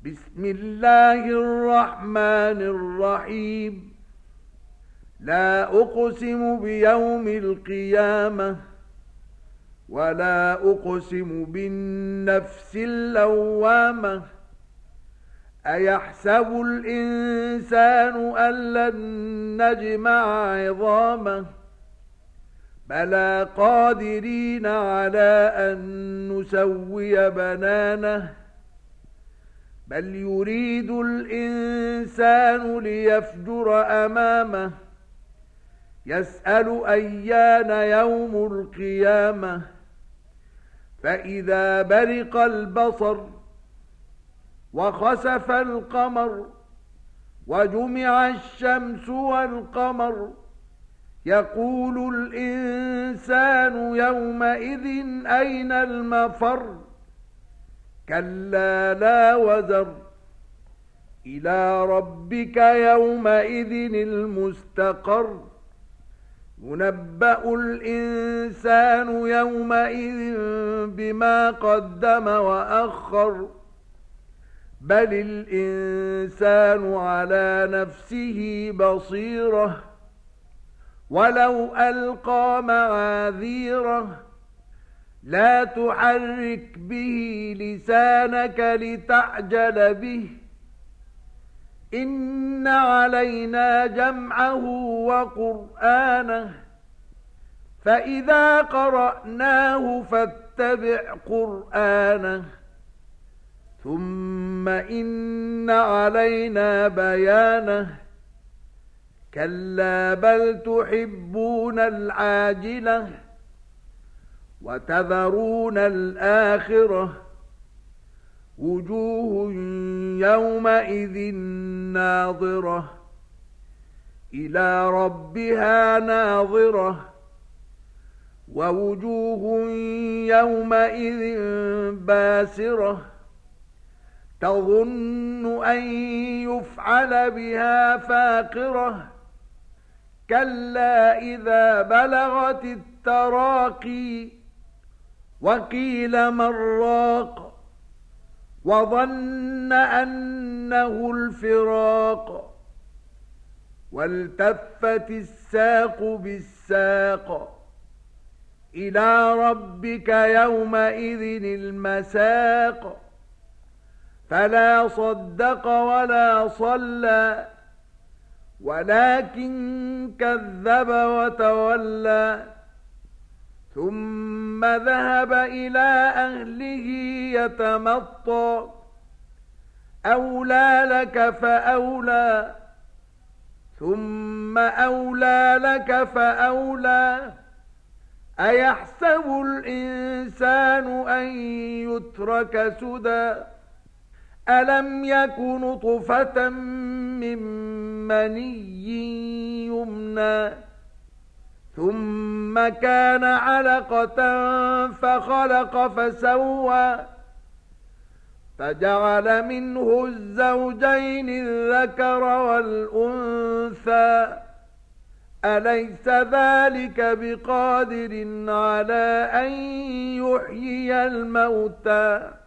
بسم الله الرحمن الرحيم. لا أقسم بيوم القيامة ولا أقسم بالنفس اللوامة. أيحسب الإنسان أن لن نجمع عظامه بلى قادرين على أن نسوي بنانه بل يريد الإنسان ليفجر أمامه يسأل أيان يوم القيامة فإذا برق البصر وخسف القمر وجمع الشمس والقمر يقول الإنسان يومئذ أين المفر كلا لا وزر إلى ربك يومئذ المستقر ينبأ الإنسان يومئذ بما قدم وأخر بل الإنسان على نفسه بصيرة ولو ألقى معاذيره لا تحرك به لسانك لتعجل به إن علينا جمعه وقرآنه فإذا قرأناه فاتبع قرآنه ثم إن علينا بيانه كلا بل تحبون العاجلة وتذرون الآخرة وجوه يومئذ ناظرة إلى ربها ناظرة ووجوه يومئذ باسرة تظن أن يفعل بها فاقرة كلا إذا بلغت التراقي وقيل من راق وظن أنه الفراق والتفت الساق بالساق إلى ربك يومئذ المساق فلا صدق ولا صلى ولكن كذب وتولى ثم ذهب إلى أهله يتمطى أولى لك فأولى ثم أولى لك فأولى أيحسب الإنسان أن يترك سدى ألم يك نطفة من مني يمنى ثم كان علقة فخلق فسوى فجعل منه الزوجين الذكر والأنثى أليس ذلك بقادر على أن يحيي الموتى